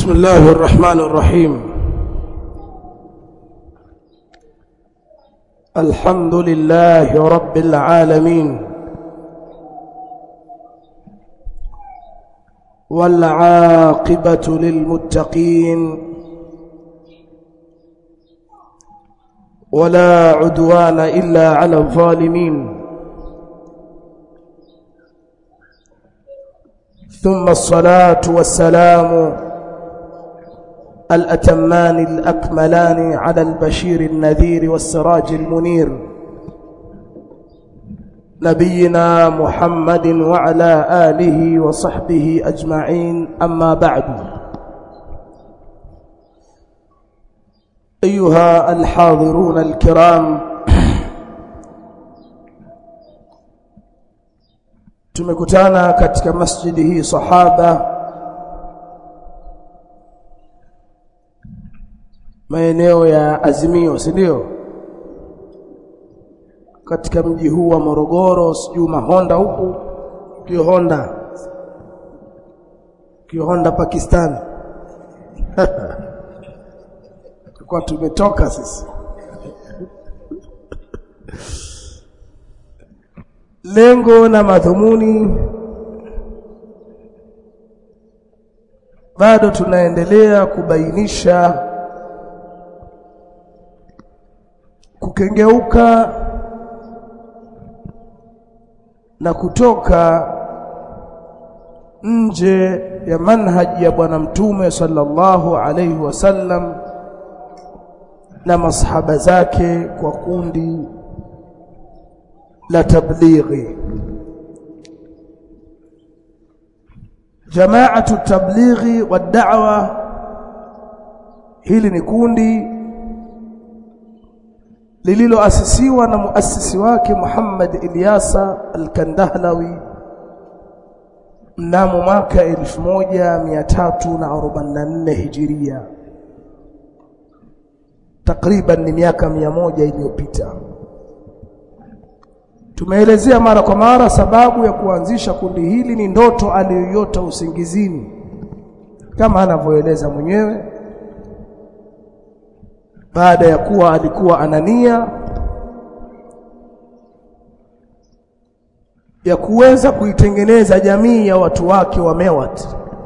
بسم الله الرحمن الرحيم. الحمد لله رب العالمين، والعاقبة للمتقين، ولا عدوان إلا على الظالمين، ثم الصلاة والسلام الأتمان الأكملان على البشير النذير والسراج المنير، نبينا محمد وعلى آله وصحبه أجمعين. أما بعد، أيها الحاضرون الكرام، tumekutana katika masjidi hii Sahaba, maeneo ya Azimio, si ndio? Katika mji huu wa Morogoro, sijui Mahonda huku, Kihonda Pakistan. Kwa tumetoka sisi. Lengo na madhumuni, bado tunaendelea kubainisha kukengeuka na kutoka nje ya manhaji ya Bwana Mtume sallallahu alayhi wasallam na masahaba zake kwa kundi la tablighi. Jamaatu tablighi wa da'wa, hili ni kundi lililoasisiwa na muasisi wake Muhammad Ilyasa Al-Kandahlawi mnamo mwaka 1344 Hijiria, takriban ni miaka 100 iliyopita. Tumeelezea mara kwa mara sababu ya kuanzisha kundi hili ni ndoto aliyoyota usingizini, kama anavyoeleza mwenyewe, baada ya kuwa alikuwa anania ya kuweza kuitengeneza jamii ya watu wake wa Mewat.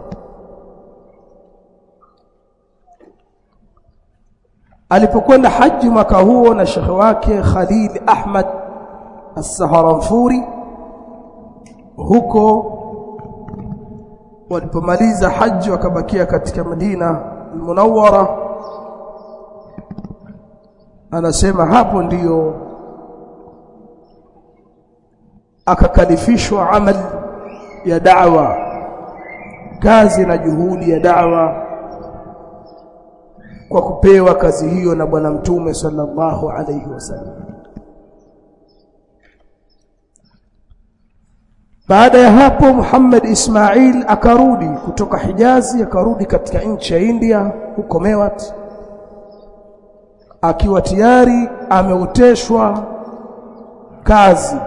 Alipokwenda haji mwaka huo na shekhe wake Khalil Ahmad As-Saharanfuri, huko walipomaliza haji wakabakia katika Madina Al-Munawwara, anasema hapo ndiyo akakalifishwa amal ya da'wa, kazi na juhudi ya da'wa, kwa kupewa kazi hiyo na Bwana Mtume sallallahu alayhi wasallam. Baada ya hapo Muhammad Ismail akarudi kutoka Hijazi, akarudi katika nchi ya India huko Mewat, akiwa tayari ameuteshwa kazi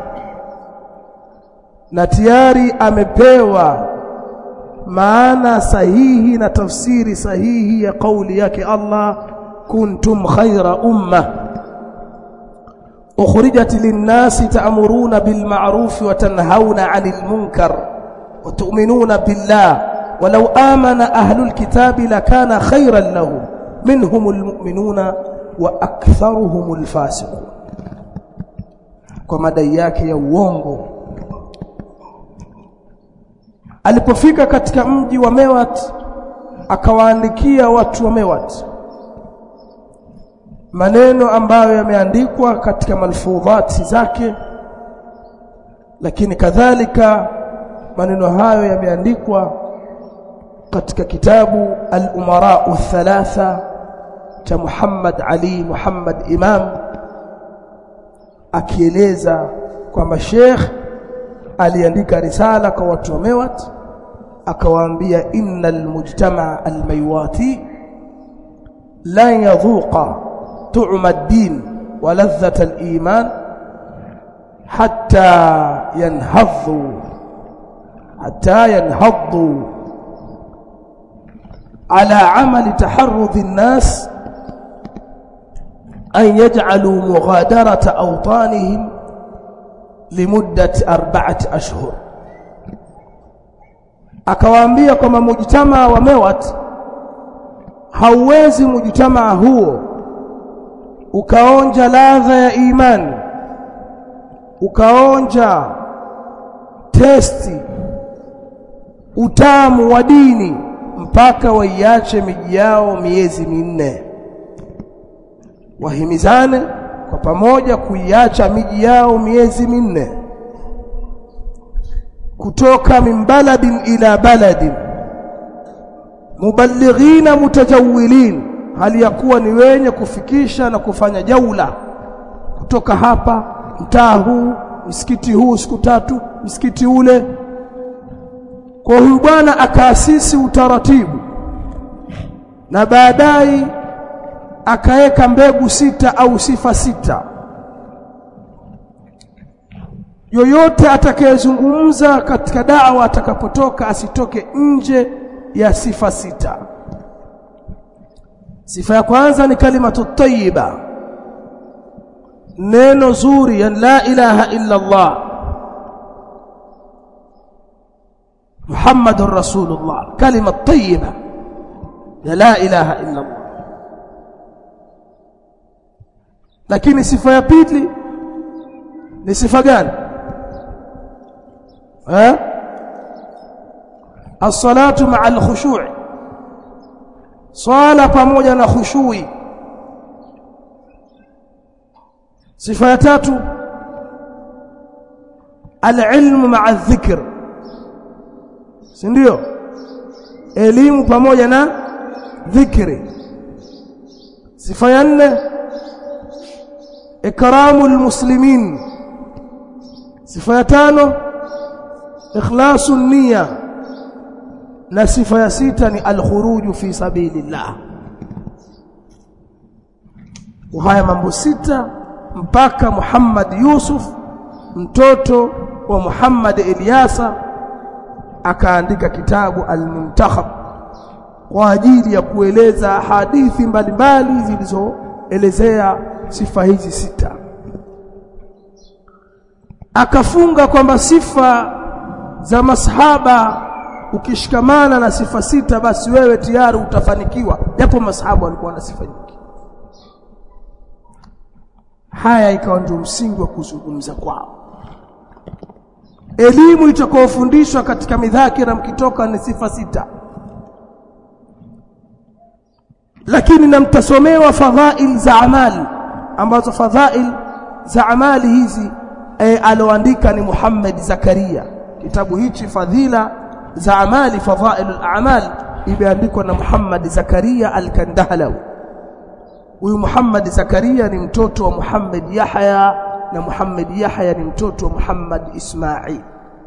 na tayari amepewa maana sahihi na tafsiri sahihi ya kauli yake Allah, kuntum khayra ummah ukhrijat lin-nasi ta'muruna bil ma'ruf wa tanhauna 'anil munkar wa tu'minuna billah walau amana ahlul kitabi lakana khayran lahum minhumul mu'minuna wa aktharuhumul fasiqun. Kwa madai yake ya uongo, alipofika katika mji wa Mewat akawaandikia watu wa Mewat maneno ambayo yameandikwa katika malfudhati zake, lakini kadhalika maneno hayo yameandikwa katika kitabu Al-Umara Al-Thalatha cha Muhammad Ali Muhammad Imam, akieleza kwamba Sheikh aliandika risala kwa watu wa Mewat, akawaambia innal mujtama al-maywati la yadhuqa tu'ma ad-din wa ladhata al-iman hatta yanhaddu ala amali taharrudhi an-nas an yaj'alu mughadarata awtanihim limuddati 4 ashhur. Akawaambia kwamba mujtamaa wa Mewat hauwezi mujtamaa huo ukaonja ladha ya imani, ukaonja testi utamu wa dini mpaka waiache miji yao miezi 4. Wahimizane kwa pamoja kuiacha miji yao miezi 4, kutoka min baladin ila baladin muballighina mutajawilin, hali ya kuwa ni wenye kufikisha na kufanya jaula kutoka hapa mtaa huu, msikiti huu siku 3, msikiti ule. Kwa huyu bwana akaasisi utaratibu na baadaye akaeka mbegu 6 au sifa 6. Yoyote atakayezungumza katika da'wa atakapotoka asitoke nje ya sifa 6. Sifa ya kwanza ni kalimatu tayyiba, neno zuri ya la ilaha illa Allah Muhammadur Rasulullah, kalima tayyiba ya la ilaha illa Allah. Lakini sifa ya pili ni sifa gani? As-salatu ma'al khushu', swala pamoja na khushui. Sifa ya tatu al-ilmu ma'a dhikr, si ndio? Elimu pamoja na dhikri. Sifa ya 4 ikramul muslimin. Sifa ya 5 ikhlasun niyya, na sifa ya 6 ni al-khuruju fi sabilillah. Haya mambo 6 mpaka Muhammad Yusuf mtoto wa Muhammad Ilyasa akaandika kitabu Al-Muntakhab kwa ajili ya kueleza hadithi mbalimbali zilizoelezea sifa hizi 6. Akafunga kwamba sifa za masahaba ukishikamana na sifa 6 basi wewe tayari utafanikiwa, japo masahaba walikuwa na sifa nyingi. Haya ikawa ndio msingi wa kuzungumza kwao. Elimu itakayofundishwa katika midhakira mkitoka ni sifa 6, lakini namtasomewa fadhail za amali, ambazo fadhail za amali hizi aloandika ni Muhammad Zakaria. Kitabu hichi fadhila za amali, fadhailul a'mal, imeandikwa na Muhammad Zakaria al-Kandahlawi. Huyu Muhammad Zakaria ni mtoto wa Muhammad Yahya, na Muhammad Yahya ni mtoto wa Muhammad Ismail.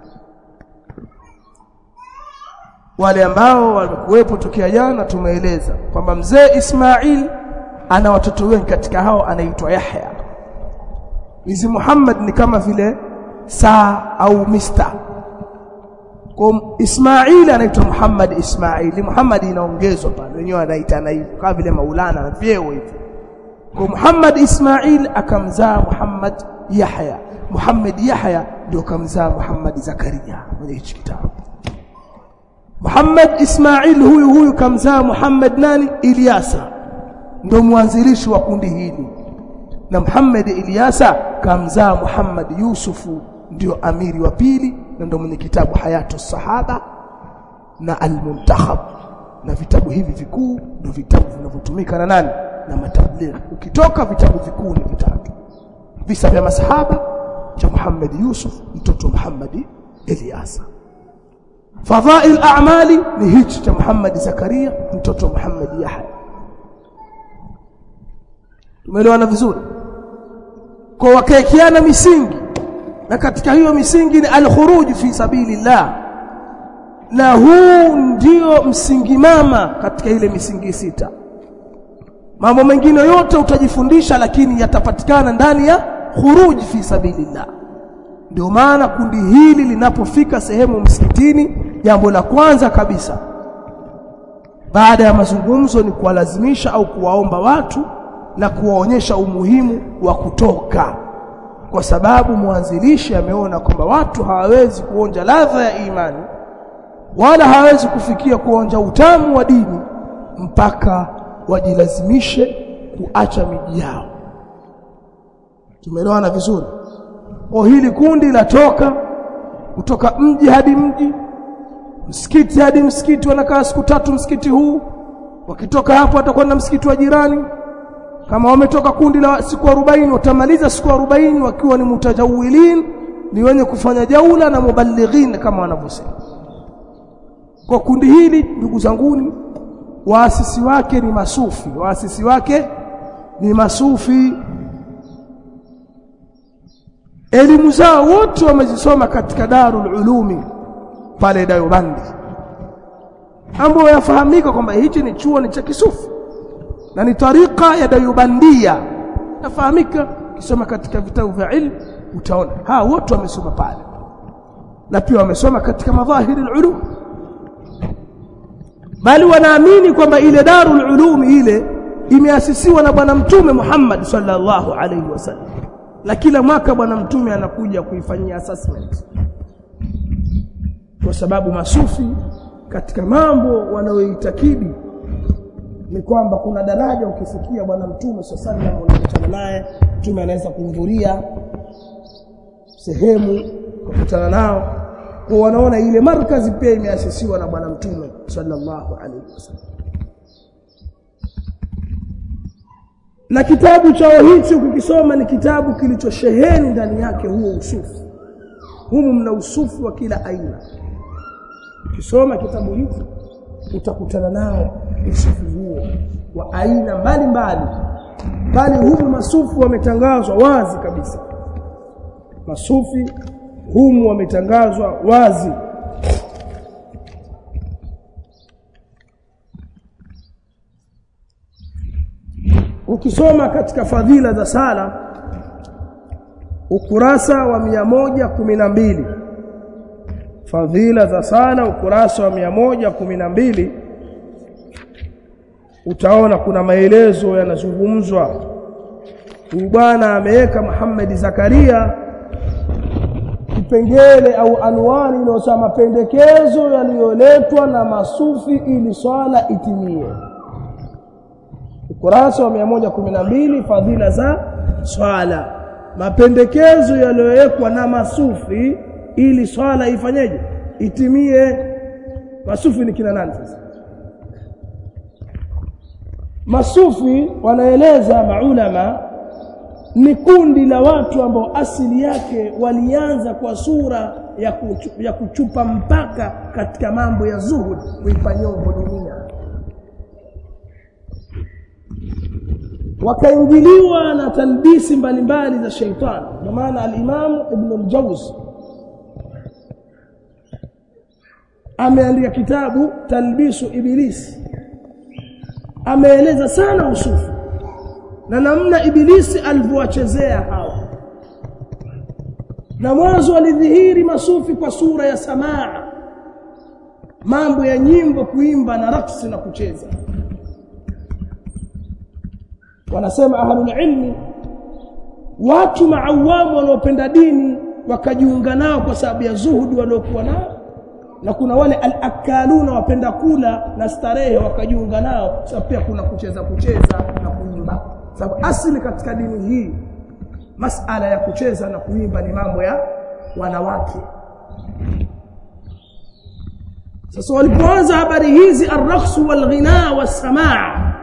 Wale ambao walikuwepo tokea jana tumeeleza kwamba mzee Ismail ana watoto wengi, katika hao anaitwa Yahya. Hizi Muhammad ni kama vile saa au Mr. Kwa Ismail anaitwa Muhammad Ismail, Muhammad inaongezwa pale, wenyewe wanaitana hivyo kama vile Maulana na vyeo hivyo. Kwa Muhammad Ismail akamzaa Muhammad Yahya, Muhammad Yahya ndio kamzaa Muhammad Zakaria kwenye hichi kitabu. Muhammad Ismail huyu kamzaa Muhammad nani? Ilyasa, ndio mwanzilishi wa kundi hili. Na Muhammad Ilyasa kamzaa Muhammad Yusufu, ndio amiri wa pili, na ndio mwenye kitabu Hayatu Sahaba na Al-Muntakhab. Na vitabu hivi vikuu ndio vitabu vinavyotumika na nani? Na matabligh. Ukitoka vitabu vikuu ni 3: visa vya masahaba cha Muhammad Yusuf mtoto wa Muhammad Ilyasa, fadhail a'mali ni hichi cha Muhammad Zakaria mtoto wa Muhammad Yahya. Tumeelewana vizuri? Kwa wakaekiana misingi, na katika hiyo misingi ni al-khuruj fi sabilillah, na huu ndio msingi mama katika ile misingi 6. Mambo mengine yote utajifundisha, lakini yatapatikana ndani ya khuruj fi sabilillah. Ndio maana kundi hili linapofika sehemu msikitini, jambo la kwanza kabisa baada ya mazungumzo ni kuwalazimisha au kuwaomba watu na kuwaonyesha umuhimu wa kutoka, kwa sababu mwanzilishi ameona kwamba watu hawawezi kuonja ladha ya imani wala hawawezi kufikia kuonja utamu wa dini mpaka wajilazimishe kuacha miji yao. Tumeelewana vizuri? Kwa hili kundi latoka kutoka mji hadi mji, msikiti hadi msikiti, wanakaa siku 3 msikiti huu, wakitoka hapo watakwenda msikiti wa jirani. Kama wametoka kundi la siku 40 watamaliza siku 40 wakiwa ni mutajawilin, ni wenye kufanya jaula na muballighin kama wanavyosema. Kwa kundi hili ndugu zanguni, waasisi wake ni masufi, waasisi wake ni masufi. Elimu zao wote wamezisoma katika Darul Ulumi pale Dayobandi, ambapo yafahamika kwamba hichi ni chuo ni cha kisufi na ni tarika ya Dayobandia. Yafahamika kisoma katika vitabu vya ilmu utaona wote wamesoma pale, na pia wamesoma katika madhahiri al-ulum, bali wanaamini kwamba ile Darul Ulum ile imeasisiwa na bwana mtume Muhammad sallallahu alaihi wasallam, na kila mwaka bwana mtume anakuja kuifanyia assessment, kwa sababu masufi katika mambo wanayoitakidi ni kwamba kuna daraja ukifikia bwana mtume sallallahu alaihi wasallam unakutana naye, mtume anaweza kuhudhuria sehemu kukutana nao. Kwa wanaona ile markazi pia imeasisiwa na bwana mtume sallallahu alaihi wasallam. Na kitabu chao hichi ukikisoma ni kitabu kilichosheheni ndani yake huo usufi. Humu mna usufi wa kila aina. Ukisoma kitabu hiki utakutana nao usufi huo wa aina mbalimbali, bali humu masufi wametangazwa wazi kabisa. Masufi humu wametangazwa wazi. Ukisoma katika fadhila za sala ukurasa wa 112, fadhila za sala ukurasa wa 112, utaona kuna maelezo yanazungumzwa. Huyu bwana ameweka Muhammad Zakaria kipengele au anwani inayosema mapendekezo yaliyoletwa na masufi ili swala itimie. Ukurasa wa 112, fadhila za swala, mapendekezo yaliyowekwa na masufi ili swala ifanyeje? Itimie. Masufi ni kina nani sasa? Masufi wanaeleza maulama ni kundi la watu ambao asili yake walianza kwa sura ya kuchupa mpaka katika mambo ya zuhud, kuipanyongo dunia, wakaingiliwa na talbisi mbalimbali za shaitani. Kwa maana al-Imam Ibn al-Jawzi ameandika kitabu Talbisu Ibilisi, ameeleza sana usufi na namna Ibilisi alivyowachezea hawa. Na mwanzo alidhihiri masufi kwa sura ya samaa, mambo ya nyimbo, kuimba na raksi na kucheza. Wanasema ahlul ilmi, watu maawamu wanaopenda dini wakajiunga nao kwa sababu ya zuhudi waliokuwa nao, na kuna wale al-akaluna wapenda kula na starehe wakajiunga nao sababu pia kuna kucheza na kuimba. Sababu asili katika dini hii masala ya kucheza na kuimba ni mambo ya wanawake. Sasa walipoanza habari hizi ar-raqsu wal-ghina was-samaa,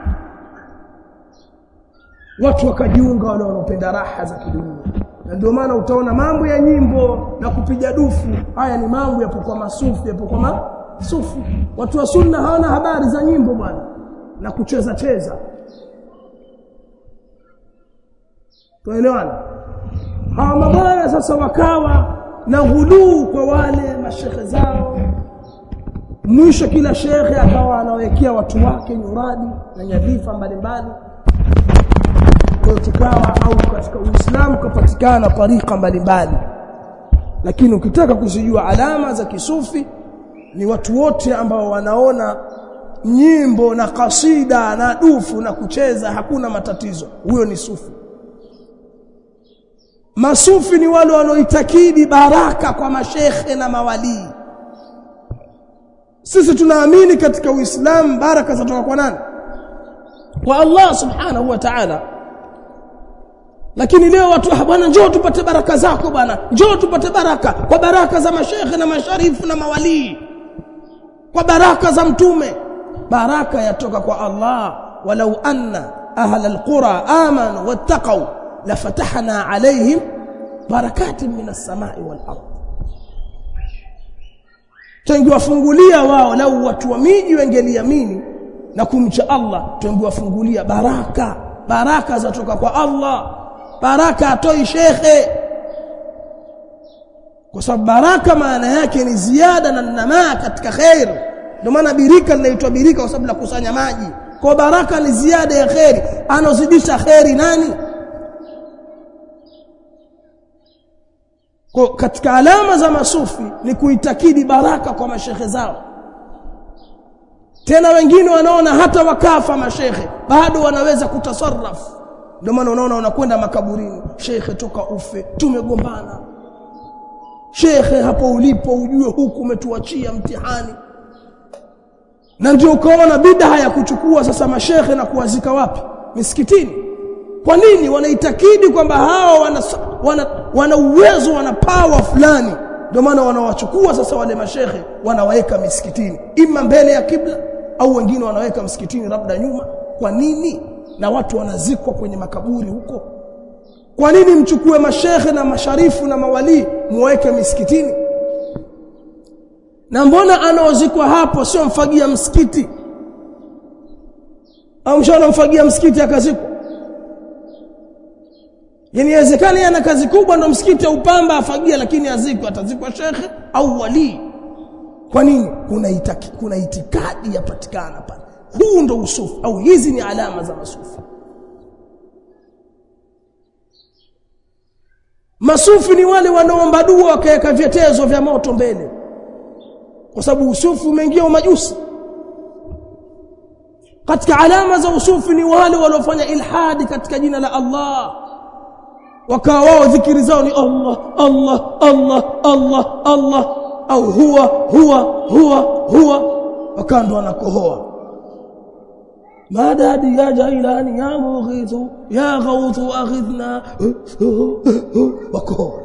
watu wakajiunga wale wanaopenda raha za kidunia. Na ndio maana utaona mambo ya nyimbo na kupiga dufu, haya ni mambo yapo kwa masufi, yapo kwa masufi. Watu wa sunna hawana habari za nyimbo bwana na kucheza. Tuelewana? Hawa mabwana sasa wakawa na ghuluu kwa wale mashekhe zao. Mwisho kila shekhe akawa anawekea watu wake nyuradi na nyadhifa mbalimbali. Kwa tukawa au katika Uislamu kupatikana tarika mbalimbali. Lakini ukitaka kuzijua alama za kisufi ni watu wote ambao wanaona nyimbo na kasida na dufu na kucheza hakuna matatizo, huyo ni sufi. Masufi ni wale wanaoitakidi baraka kwa mashekhe na mawali. Sisi tunaamini katika Uislamu baraka zatoka kwa nani? Kwa Allah subhanahu wa ta'ala. Lakini leo watu bwana njoo tupate baraka zako bwana, njoo tupate baraka, kwa baraka za mashekhe na masharifu na mawali, kwa baraka za mtume. Baraka yatoka kwa Allah. Walau anna ahla alqura amanu wattaqu lafatahna alayhim barakatin minas samai wal ardh. Tungewafungulia wao, lau watu wa miji wangeliamini na kumcha Allah, tungewafungulia baraka. Baraka zatoka kwa Allah. Baraka atoi shekhe, kwa sababu baraka maana yake ni ziada na namaa katika khair. Ndio maana birika linaitwa birika kwa sababu la kusanya maji. Kwa baraka ni ziada ya khair. Anozidisha khairi nani? Kwa katika alama za masufi ni kuitakidi baraka kwa mashekhe zao. Tena wengine wanaona hata wakafa mashekhe bado wanaweza kutasarraf. Ndio maana unaona unakwenda makaburini, shekhe toka ufe tumegombana, shekhe hapo ulipo ujue huku umetuachia mtihani. Na ndio ukaona bid'a ya kuchukua sasa mashekhe na kuwazika wapi? Misikitini. Kwa nini? Wanaitakidi kwamba hao wana uwezo, wana power fulani. Ndio maana wanawachukua sasa wale mashekhe wanawaweka misikitini, ima mbele ya kibla au wengine wanaweka msikitini labda nyuma. Kwa nini? Na watu wanazikwa kwenye makaburi huko. Kwa nini mchukue mashekhe na masharifu na mawali muweke misikitini? Na mbona anaozikwa hapo sio mfagia msikiti? Au mshana mfagia msikiti akazikwa? Yani inawezekana yana kazi kubwa ndo msikiti upamba afagia, lakini azikwa, atazikwa shekhe au wali. Kwa nini? Kuna itikadi yapatikana pale. Huu ndo usufi, au hizi ni alama za masufi. Masufi ni wale wanaomba dua wakaweka vyetezo vya moto mbele, kwa sababu usufi umeingia umajusi. Katika alama za usufi ni wale waliofanya ilhadi katika jina la Allah, wakawa wao dhikiri zao ni Allah Allah Allah Allah Allah, au huwa wakando wanakohoa madadi ya jailani ya mughithu ya ghawthu aghithna wakohoa.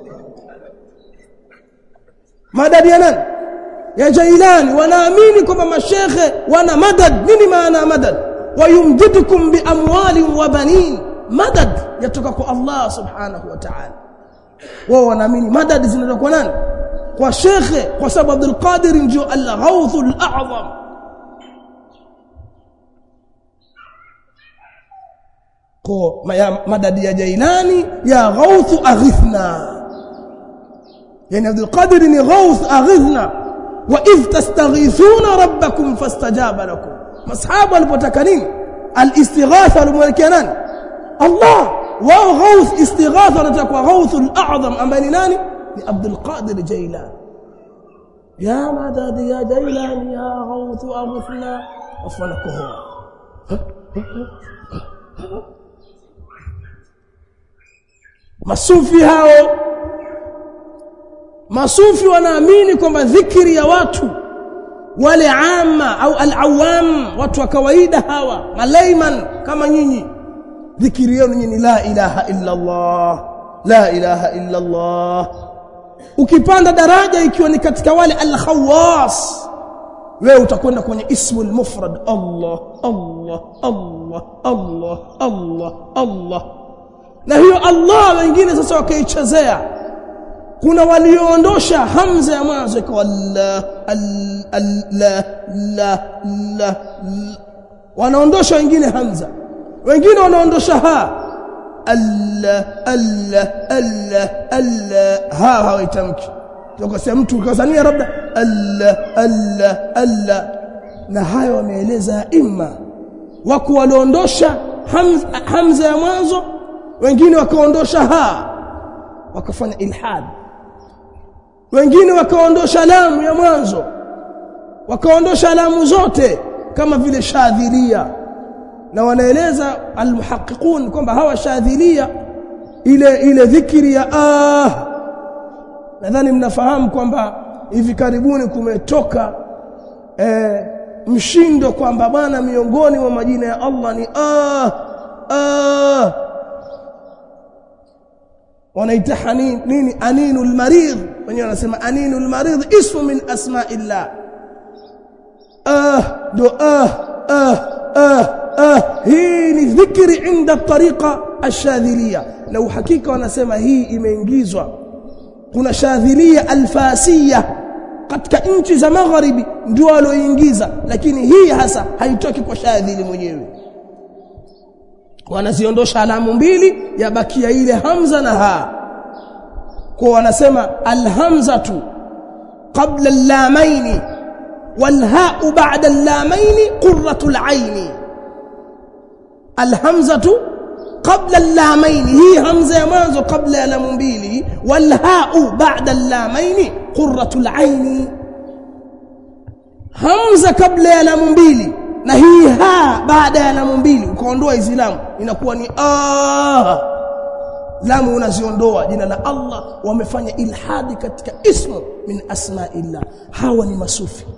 Madadi ya nani? Ya jailani. Wanaamini kwamba mashekhe wana madad. Nini maana madad? Wayumdidukum bi amwalin wa banin. Madad yatoka kwa Allah subhanahu wa ta'ala. Wao wanaamini madad zinatoka kwa nani? Kwa shekhe, kwa sababu Abdul Qadir ndio al-Ghawthul A'zam. Kwa madad ya Jailani ya Ghawth aghithna. Yani Abdul Qadir ni Ghawth aghithna. Wa idh tastaghithuna rabbakum fastajaba lakum. Mashabu walipotaka nini? Al-istighatha walimwelekea nani? Allah. Wao Ghawth istighatha wanataka Ghawthul A'zam ambaye ni nani? Ni Abdul Qadir Jailani. Ya madad ya Jailani ya Ghawth aghithna afalakuhu. Masufi hao, masufi wanaamini kwamba dhikri ya watu wale amma au al-awam, watu wa kawaida hawa malayman kama nyinyi, dhikri yenu nyinyi la ilaha illa Allah, la ilaha illa Allah. Ukipanda daraja ikiwa ni katika wale al-khawas, wewe utakwenda kwenye ismul mufrad Allah Allah Allah Allah Allah Allah. Na hiyo Allah wengine sasa wakaichezea. Kuna walioondosha hamza ya mwanzo kwa Allah Allah la wanaondosha wengine hamza, wengine wanaondosha ha Allah Allah Allah Allah, ha hawaitamki. Tukasema mtu kazania labda Allah Allah Allah, na hayo wameeleza imma wako waliondosha hamza ya mwanzo, wengine wakaondosha ha wakafanya ilhad, wengine wakaondosha lamu ya mwanzo wakaondosha lamu zote kama vile shadhilia. Na wanaeleza almuhaqiqun kwamba hawa shadhilia ile dhikri ya nadhani mnafahamu kwamba hivi karibuni kumetoka mshindo kwamba bwana miongoni mwa majina ya Allah ni wanaita nini aninul marid, wenyewe wanasema aninul marid ismu min asma'illah. hii ni dhikri inda tariqa ash-shadhiliyya, na uhakika wanasema hii imeingizwa. Kuna shadhilia alfasiyya katika nchi za magharibi ndio walioingiza, lakini hii hasa haitoki kwa shadhili mwenyewe. Wanaziondosha alamu mbili, yabakia ile hamza na ha. Kwa wanasema alhamzatu qabla al-lamaini والهاء بعد اللامين قرة العين. الهمزة قبل اللامين هي همزة مانزو قبل اللام mbili, والهاء بعد اللامين قرة العين. همزة قبل اللام mbili na hii ha baada ya lamu mbili, ukaondoa hizo lamu inakuwa ni lamu unaziondoa. Jina la Allah wamefanya ilhadi katika ismu min asma'illah. Hawa ni masufi.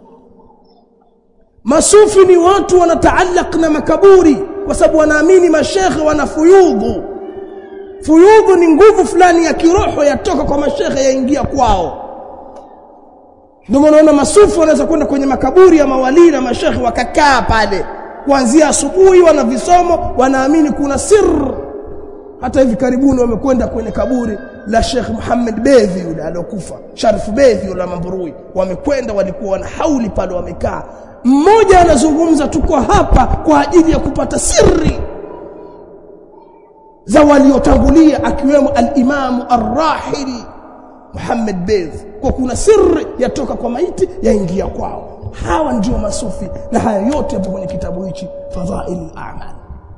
Masufi ni watu wanataallaq na makaburi kwa sababu wanaamini mashekhe wana fuyudhu. Fuyudhu ni nguvu fulani ya kiroho yatoka kwa mashekhe yaingia kwao. Ndio maana masufi wanaweza kwenda kwenye makaburi ya mawali na mashekhe wakakaa pale kuanzia asubuhi, wana visomo, wanaamini kuna siri. Hata hivi karibuni wamekwenda kwenye kaburi la Sheikh Muhammad Bedhi yule aliyokufa, Sharif Bedhi yule Mambrui. Wamekwenda, walikuwa na hauli pale wamekaa. Mmoja anazungumza tuko hapa kwa ajili ya kupata siri za waliotangulia, akiwemo al-Imam ar-Rahili Muhammad Bedhi. Kwa kuna siri yatoka kwa maiti yaingia kwao. Hawa ndio masufi, na haya yote yapo kwenye kitabu hichi Fadhailul A'mal.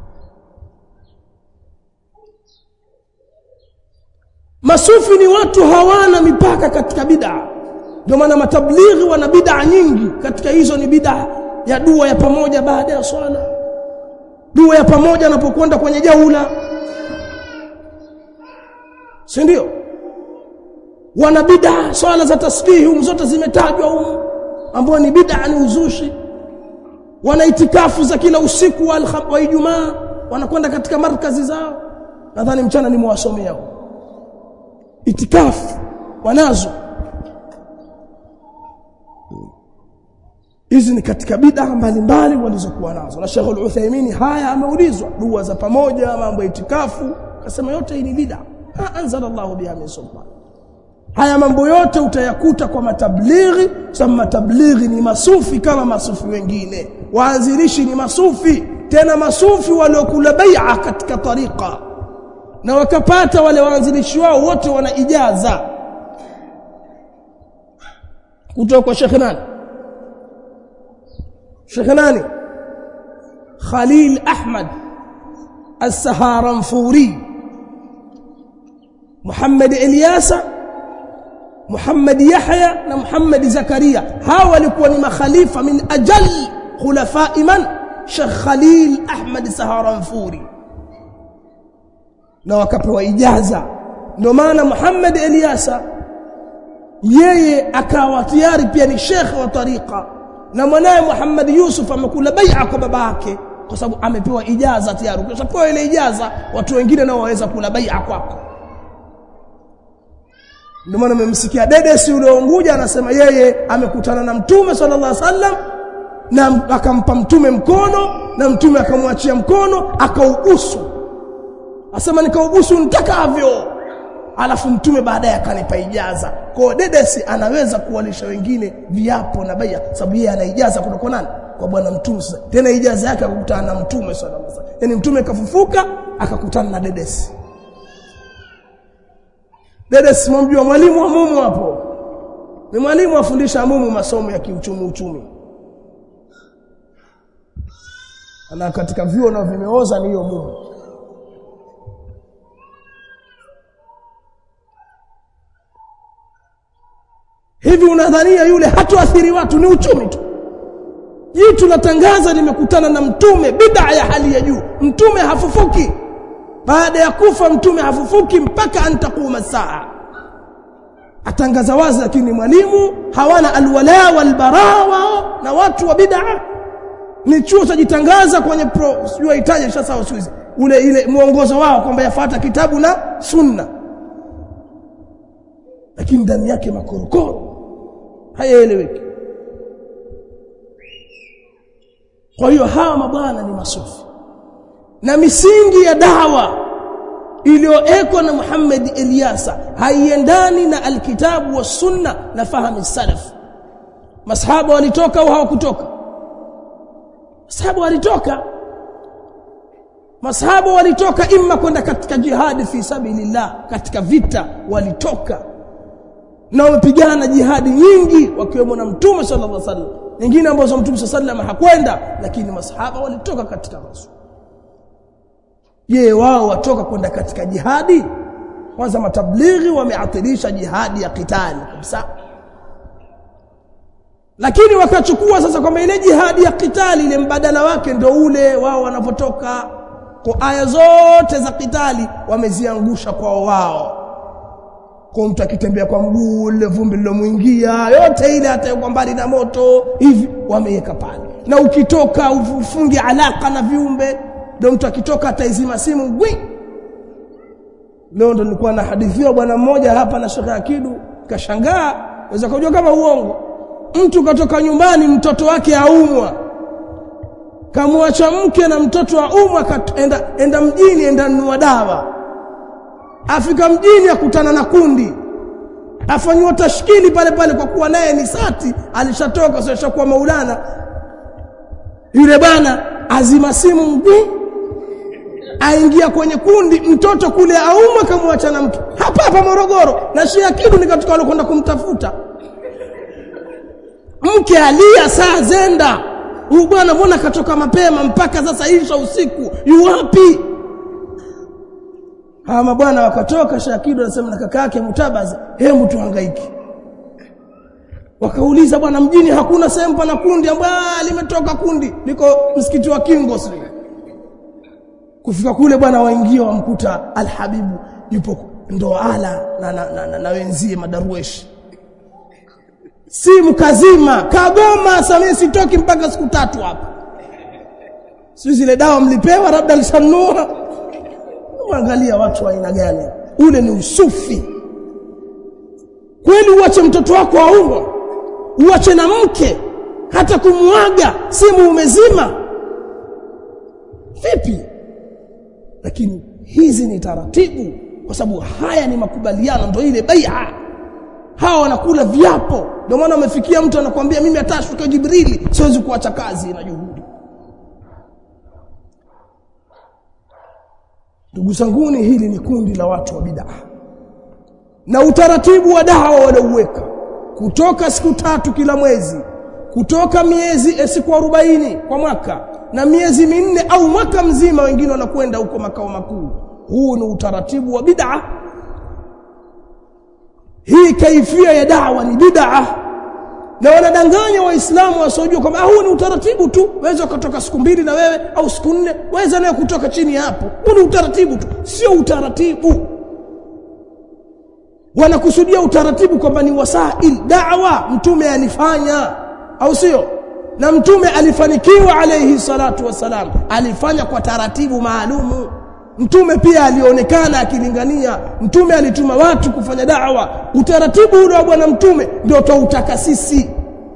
Masufi ni watu hawana mipaka katika bid'a. Ndio maana matablighi wana bid'a nyingi. Katika hizo ni bid'a ya dua ya pamoja baada ya swala, dua ya pamoja anapokwenda kwenye jaula, si ndio? Wana bid'a swala za tasbihi zote zimetajwa huko, ambao ni bid'a, ni uzushi. Wana itikafu za kila usiku wa Ijumaa, wanakwenda katika markazi zao. Nadhani mchana nimewasomea huko itikafu wanazo. Hizi ni katika bid'a mbalimbali walizokuwa nazo. Na Sheikh Al-Uthaymeen haya ameulizwa dua za pamoja, mambo ya itikafu, akasema yote hii ni bid'a. Anzalallahu biha min sultan. Haya mambo yote utayakuta kwa matablighi. Sababu matablighi ni masufi kama masufi wengine, waanzilishi ni masufi, tena masufi waliokula bai'a katika tariqa, na wakapata wale waanzilishi wao wote wana ijaza kutoka kwa Sheikh nani? Sheikh nani? Khalil Ahmad As-Saharanfuri, Muhammad Ilyasa, Muhammad Yahya na Muhammad Zakaria. Hawa walikuwa ni makhalifa min ajal khulafa man Sheikh Khalil Ahmad Saharanfuri, na wakapewa ijaza. Ndio maana Muhammad Ilyasa yeye akawa tayari pia ni sheikh wa tariqa, na mwanae Muhammad Yusuf amekula bai'a kwa baba yake kwa sababu amepewa ijaza tayari. Ukishapewa ile ijaza, watu wengine nao waweza kula bai'a kwako. Ndio maana mmemsikia Dedesi yule Unguja anasema yeye amekutana na Mtume sallallahu alaihi wasallam na akampa Mtume mkono, na Mtume akamwachia mkono akaubusu. Asema nikaubusu nitakavyo, alafu Mtume baadaye akanipa ijaza. Kwa Dedesi anaweza kuwalisha wengine viapo na bai'a sababu yeye ana ijaza kutoka nani? Kwa bwana Mtume. Tena ijaza yake akakutana na Mtume sallallahu alaihi wasallam. Yaani Mtume kafufuka akakutana na Dedesi. Dedesi mwamjua mwalimu wa mumu hapo. Ni mwalimu afundisha mumu masomo ya kiuchumi. Ana katika vyuo na vimeoza ni hiyo mumu. Hivi unadhania yule hatuathiri watu? Ni uchumi tu. jitu la tangaza limekutana na mtume, bid'a ya hali ya juu. Mtume hafufuki, baada ya kufa mtume hafufuki mpaka antakuma saa. Atangaza wazi, lakini mwalimu hawana alwala walbara wao na watu wa bid'a. Ni chuo chajitangaza kwenye sijui itaje sasa usizi ule ile muongozo wao kwamba yafuata kitabu na sunna, lakini ndani yake makorokoro hayaeleweki. Kwa hiyo hawa mabwana ni masufi, na misingi ya dawa iliyoekwa na Muhammad Ilyasa haiendani na alkitabu wa sunna na fahamu salaf. Masahaba walitoka au hawakutoka? Masahaba walitoka. Masahaba walitoka imma kwenda katika jihad fi sabilillah, katika vita walitoka na wamepigana jihadi nyingi, wakiwemo na Mtume sallallahu alaihi wasallam, nyingine ambazo Mtume sallallahu alaihi wasallam hakwenda, lakini masahaba walitoka katika rasul. Je, wao watoka kwenda katika jihadi? Kwanza matablighi wameatilisha jihadi ya kitali kabisa, lakini wakachukua sasa kwamba ile jihadi ya kitali ile mbadala wake ndio ule wao wanapotoka. Kwa aya zote za kitali wameziangusha kwa wao. Kwa mtu akitembea kwa mguu ile vumbi lilomuingia yote ile, hata yuko mbali na moto hivi wameweka pale. Na ukitoka ufunge alaka na viumbe, ndio mtu akitoka ataizima simu gwi. Leo ndo nilikuwa na hadithia bwana mmoja hapa na Sheikh Akidu, kashangaa, waweza kujua kama uongo. Mtu katoka nyumbani, mtoto wake aumwa, kamwacha mke na mtoto aumwa, enda mjini, enda nunua dawa. Afika mjini akutana na kundi, afanywa tashkili pale pale, kwa kuwa naye ni sati, alishatoka sio shakuwa maulana. Yule bana azima simu mguu, aingia kwenye kundi, mtoto kule aumwa, kamwacha na mke hapa Morogoro, na Sheikh Akidu nikatoka alikwenda kumtafuta. Mke alia saa zenda, huyu bwana mbona katoka mapema mpaka sasa isha usiku, yu wapi? Hawa bwana wakatoka, Sheikh Akidu anasema na kaka yake Mutabazi, hebu tuhangaiki. Wakauliza, bwana mjini hakuna sehemu pana kundi? Ambaye limetoka kundi liko msikiti wa Kingos. Kufika kule bwana waingia, wamkuta Alhabibu yupo ndo ala na wenzie madarweshi. Simu kazima, kagoma, sasa sitoki mpaka siku 3 hapa. Sio zile dawa mlipewa labda alishanua. Angalia watu wa aina gani. Ule ni usufi. Kweli uache mtoto wako aumwe, uache na mke, hata kumuaga simu umezima? Vipi? Lakini hizi ni taratibu, kwa sababu haya ni makubaliano, ndio ile bai'a. Hawa wanakula viapo. Ndio maana umefikia mtu anakuambia mimi atashuka Jibrili, siwezi kuacha kazi na juhudi. Ndugu zanguni, hili ni kundi la watu wa bid'a. Na utaratibu wa dawa walioweka kutoka siku 3 kila mwezi, kutoka miezi siku 40 kwa mwaka, na miezi 4 au mwaka mzima, wengine wanakwenda huko makao makuu. Huu ni utaratibu wa bid'a. Hii kaifia ya dawa ni bid'a, na wanadanganya waislamu wasiojua kwamba huu ni utaratibu tu. Waweza kutoka siku 2 na wewe, au siku 4, waweza naye kutoka chini hapo. Huu ni utaratibu tu, sio utaratibu. Wanakusudia utaratibu kwamba ni wasail da'wa, mtume alifanya, au sio? Na mtume alifanikiwa alayhi salatu wasalam, alifanya kwa taratibu maalumu. Mtume pia alionekana akilingania, mtume alituma watu kufanya da'wa. Utaratibu ule wa bwana mtume ndio tutautaka sisi,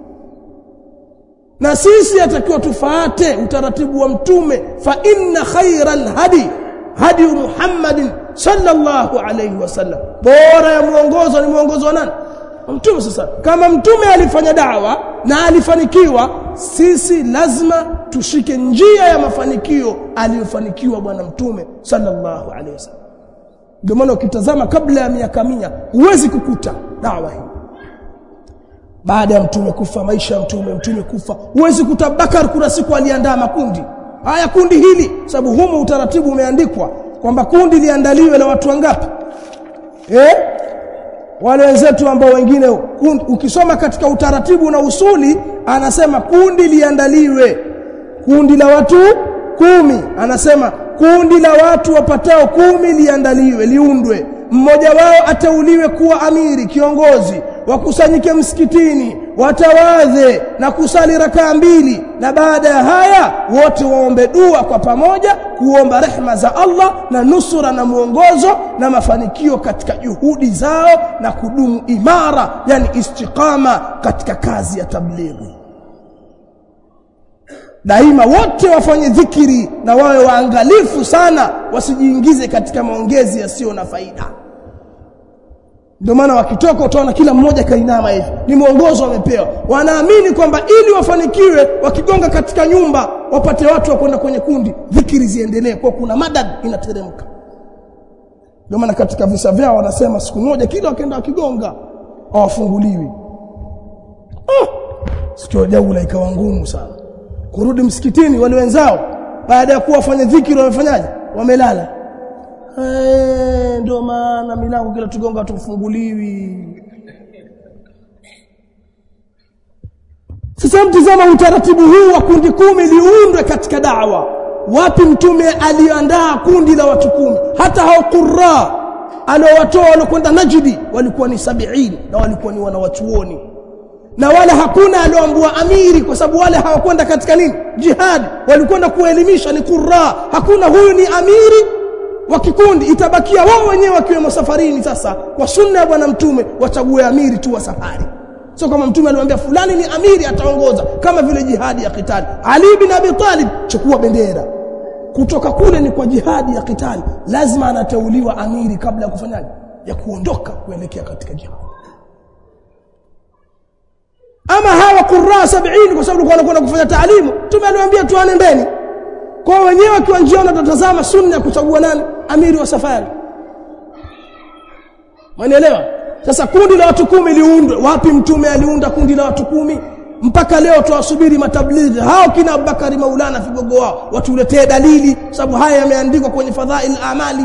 na sisi atakiwa tufuate utaratibu wa mtume. Fa inna khayral hadi Muhammadin sallallahu alayhi wasallam, bora ya muongozo ni muongozo wa nani? Mtume. Sasa kama mtume alifanya da'wa na alifanikiwa, sisi lazima tushike njia ya mafanikio aliyofanikiwa bwana mtume sallallahu alayhi wasallam. Ndio maana ukitazama kabla ya miaka 100 huwezi kukuta da'wa hii. Baada ya mtume kufa, maisha ya mtume kufa, huwezi kukuta Bakar kuna siku aliandaa makundi. Haya kundi hili, sababu humo utaratibu umeandikwa kwamba kundi liandaliwe na watu wangapi? wale wenzetu ambao wengine ukisoma katika utaratibu na usuli anasema kundi liandaliwe, kundi la watu 10, anasema kundi la watu wapatao 10 liandaliwe, liundwe, mmoja wao ateuliwe kuwa amiri, kiongozi, wakusanyike msikitini, watawadhe na kusali rakaa 2, na baada ya haya wote waombe dua kwa pamoja kuomba rehema za Allah na nusura na muongozo na mafanikio katika juhudi zao na kudumu imara, yani istiqama katika kazi ya tablighi. Daima wote wafanye dhikiri na wawe waangalifu sana wasijiingize katika maongezi yasiyo na faida. Ndio maana wakitoka utaona kila mmoja kainama hivi, ni mwongozo wamepewa. Wanaamini kwamba ili wafanikiwe wakigonga katika nyumba wapate watu wa kwenda kwenye kundi, dhikiri ziendelee kwa kuna madad inateremka. Ndio maana katika visa vyao wanasema siku moja kila wakaenda wakigonga hawafunguliwi. Sikio jaula ikawa ngumu sana. Kurudi msikitini wale wenzao baada ya kuwa wafanya dhikiri wamefanyaje? Wamelala. Ndio maana milango kila tugonga tufunguliwi. Sasa mtazama utaratibu huu wa kundi 10 liundwe katika da'wa. Wapi mtume aliandaa kundi la watu 10? Hata hao qurra aliowatoa walokwenda Najdi walikuwa ni 70 na walikuwa ni wanawachuoni. Na wala hakuna alioambua amiri, kwa sababu wale hawakwenda katika nini? Jihad. Walikwenda kuelimisha, ni qurra. Hakuna huyu ni amiri wa kikundi, itabakia wao wenyewe wakiwemo safarini. Sasa kwa sunna ya bwana mtume wachague amiri tu wa safari. Sio kama mtume alimwambia fulani ni amiri ataongoza, kama vile jihadi ya kitali. Ali bin Abi Talib chukua bendera. Kutoka kule ni kwa jihadi ya kitali, lazima anateuliwa amiri kabla ya kufanyaje? Ya kuondoka kuelekea katika jihad. Ama hawa qurra 70 kwa sababu wanakwenda kufanya taalimu, mtume aliwaambia tuane mbeni. Kwa wenyewe kwa njia wanatazama sunna ya kuchagua nani amiri wa safari. Mwanielewa? Sasa kundi la watu 10 liundwe. Wapi mtume aliunda kundi la watu 10? Mpaka leo tuwasubiri matablighi hao kina Abubakari Maulana vigogo wao watuletee dalili, sababu haya yameandikwa kwenye fadhail amali.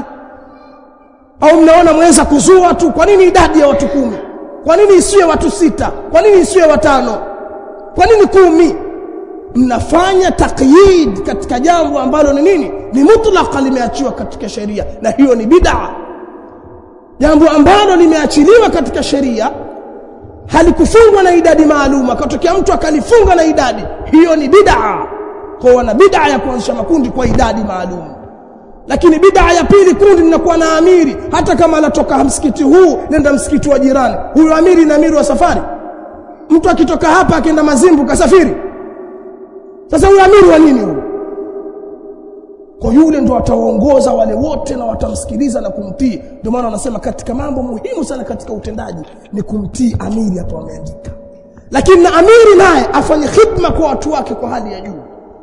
Au mnaona mweza kuzua tu? Kwa nini idadi ya watu 10? Kwa nini isiwe watu 6? Kwa nini isiwe 5? Kwa nini 10? Mnafanya taqyid katika jambo ambalo ni nini? Ni mutlaqa, limeachiwa katika sheria, na hiyo ni bid'a. Jambo ambalo limeachiliwa katika sheria halikufungwa na idadi maalum, akatokea mtu akalifunga na idadi, hiyo ni bid'a. Kwa wana bid'a ya kuanzisha makundi kwa idadi maalum. Lakini bid'a ya pili, kundi linakuwa na amiri, hata kama anatoka msikiti huu nenda msikiti wa jirani, huyo amiri na amiri wa safari. Mtu akitoka hapa akaenda Mazimbu kasafiri, sasa huyo amiri wa nini huyo? Kwa yule ndo ataongoza wale wote na watamsikiliza na kumtii. Ndio maana wanasema katika mambo muhimu sana katika utendaji ni kumtii amiri, hapo wameandika. Lakini na amiri naye afanye khidma kwa watu wake kwa hali ya juu.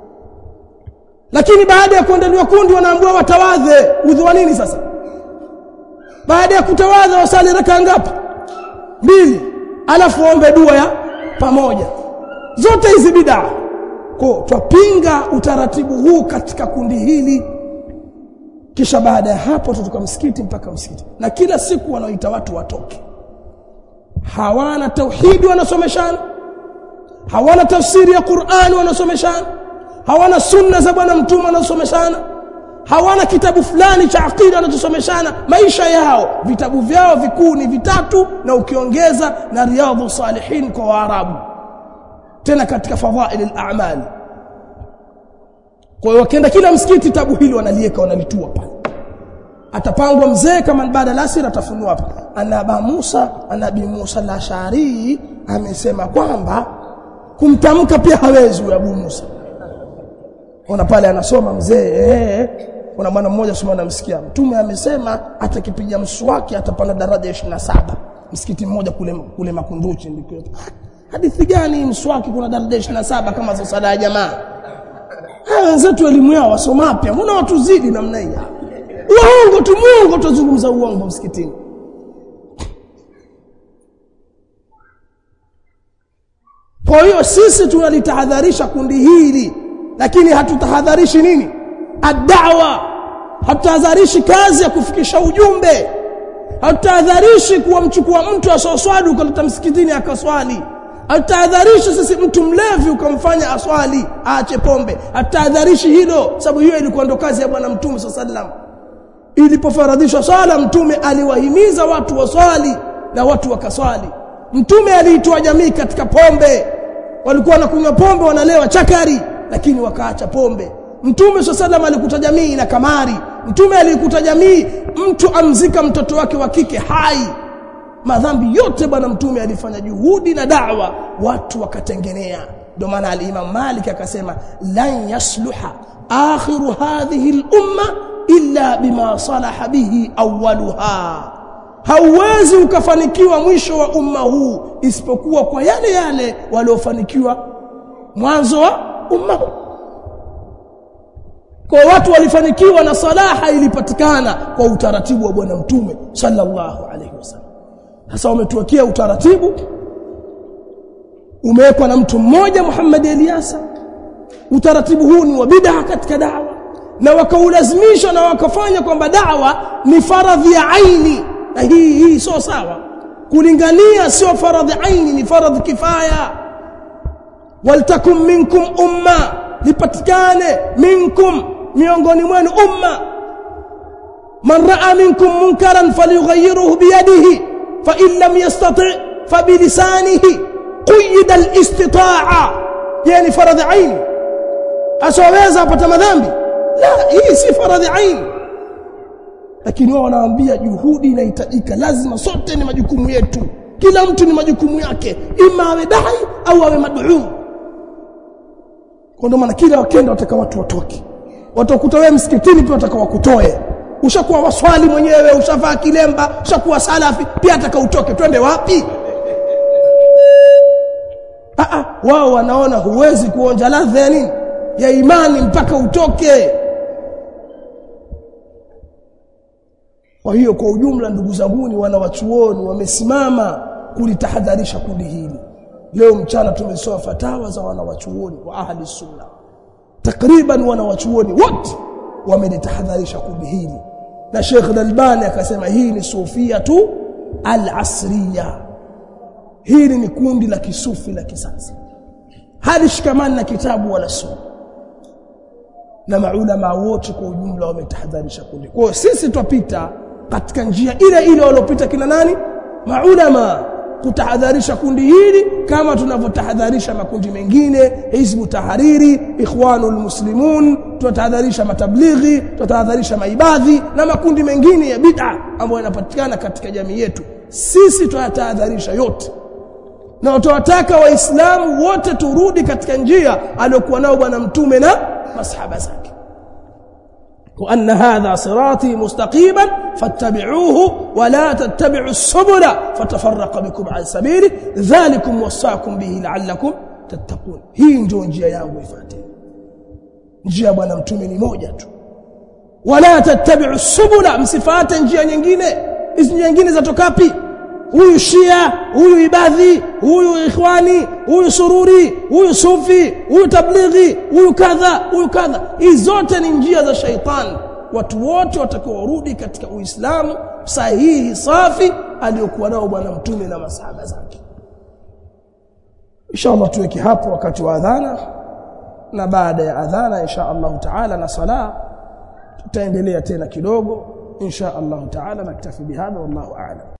Lakini baada ya kuandaliwa kundi wanaambiwa watawadhe. Udhu wa nini sasa? Baada ya kutawadha wasali raka ngapi? 2. Alafu waombe dua ya pamoja. Zote hizi bid'a. Kwa tupinga utaratibu huu katika kundi hili. Kisha baada ya hapo tutoka msikiti mpaka msikiti, na kila siku wanaoita watu watoke. Hawana tauhidi wanasomeshana, hawana tafsiri ya Qur'an wanasomeshana, hawana sunna za bwana mtume wanasomeshana, hawana kitabu fulani cha aqida wanachosomeshana. Maisha yao, vitabu vyao vikuu ni 3, na ukiongeza na Riyadhus Salihin kwa Waarabu, tena katika fadhail al-a'mal. Kwa hiyo wakienda kila msikiti tabu hili wanalieka, wanalitua pale. Atapangwa mzee kama baada la asr atafunua hapa, Nabii Musa al-Ash'ari amesema kwamba kumtamka pia hawezi huyo Abu Musa. Ona pale anasoma mzee, kuna mwana mmoja soma namsikia mtume amesema atakipiga mswaki atapanda daraja 27. Msikiti mmoja kule Makunduchi ndiko. Hadithi gani mswaki kuna daraja 27 kama za sala ya jamaa? Wenzetu elimu yao wasoma pia, mbona watu zidi namna hii? Uongo tu, Mungu tuzungumza uongo msikitini. Kwa hiyo sisi tunalitahadharisha kundi hili, lakini hatutahadharishi nini? Ad-da'wa. Hatutahadharishi kazi ya kufikisha ujumbe. Hatutahadharishi kuwa mchukua mtu asoswali ukaleta msikitini akaswali. Hatutahadharishi sisi mtu mlevi ukamfanya aswali aache pombe. Hatutahadharishi hilo, sababu hiyo ilikuwa ndo kazi ya bwana Mtume sallam. Ilipofaradhishwa swala, Mtume aliwahimiza watu waswali na watu wakaswali. Mtume aliitoa jamii katika pombe. Walikuwa wanakunywa pombe, wanalewa chakari, lakini wakaacha pombe. Mtume sallam alikuta jamii na kamari. Mtume alikuta jamii mtu amzika mtoto wake wa kike hai. Madhambi yote bwana Mtume alifanya juhudi na da'wa, watu wakatengenea. Ndio maana al-Imam Malik akasema lan yasluha akhiru hadhihi al-umma illa bima salaha bihi awwaluha. Hauwezi ukafanikiwa mwisho wa umma huu isipokuwa kwa yale yale waliofanikiwa mwanzo wa umma huu. Kwa watu walifanikiwa na salaha ilipatikana kwa utaratibu wa bwana Mtume sallallahu alaihi wasallam. Sasa wametuwekea utaratibu umewekwa na mtu mmoja Muhammad Eliasa. Utaratibu huu ni wa bid'a katika da'wa, na wakaulazimisha na wakafanya kwamba da'wa ni faradhi ya aini, na hii sio sawa. Kulingania sio faradhi aini, ni faradhi kifaya. Waltakum minkum umma, lipatikane minkum, miongoni mwenu umma. Man ra'a minkum munkaran falyughayyirhu biyadihi fa in lam yastati' fa bilisanihi quyida al-istita'a. Yani faradhi aini. Asaweza apata madhambi? La, hii si faradhi aini. Lakini wao wanaambia juhudi inahitajika, lazima sote ni majukumu yetu. Kila mtu ni majukumu yake, ima awe dai au awe mad'u. Kwa ndio maana kila wakenda wataka watu watoke. Watakuta wewe msikitini pia wataka wakutoe. Ushakuwa waswali mwenyewe, ushavaa kilemba, ushakuwa salafi, pia ataka utoke. Twende wapi? Wao wanaona huwezi kuonja ladha ya nini? Ya imani mpaka utoke. Kwa hiyo kwa ujumla, ndugu zangu, ni wanawachuoni wamesimama kulitahadharisha kundi hili. Leo mchana tumesoma fatawa za wanawachuoni wa ahli sunna. Takriban wanawachuoni wote wamelitahadharisha kundi hili. Na Sheikh Al-Albani akasema hii ni sufiyatu al-asriya. Hili ni kundi la kisufi la kisasa. Halishikamani na kitabu wala sunna. Na maulama wote kwa ujumla wametahadharisha kundi. Kwa hiyo sisi tupita katika njia ile ile walopita kina nani? Maulama, kutahadharisha kundi hili kama tunavyotahadharisha makundi mengine, Hizbu Tahariri, Ikhwanul Muslimun, tutahadharisha matablighi, tutahadharisha maibadhi na makundi mengine ya bid'a ambayo yanapatikana katika jamii yetu. Sisi tutahadharisha yote. Na tutawataka waislamu wote turudi katika njia aliyokuwa nao bwana Mtume na masahaba zake. Wa anna hadha sirati mustaqiman fattabi'uhu wa la tattabi'u as-subula fatafarraqa bikum an sabili dhalikum wasaakum bihi la'allakum tattaqun. Hii ndio njia yangu, ifuateni. Njia ya bwana Mtume ni moja tu. Wala tattabi'u as-subula, msifate njia nyingine. Hizi nyingine zatoka wapi? Huyu Shia, huyu Ibadhi, huyu Ikhwani, huyu Sururi, huyu Sufi, huyu Tablighi, huyu kadha. Hizi zote ni njia za shaitani. Watu wote watakaorudi katika Uislamu sahihi safi aliyokuwa nao bwana Mtume na masahaba zake. Inshallah tuweke hapo wakati wa adhana, na baada ya adhana inshallah taala na sala tutaendelea tena kidogo inshallah taala. Naktafi bihadha, wallahu a'lam.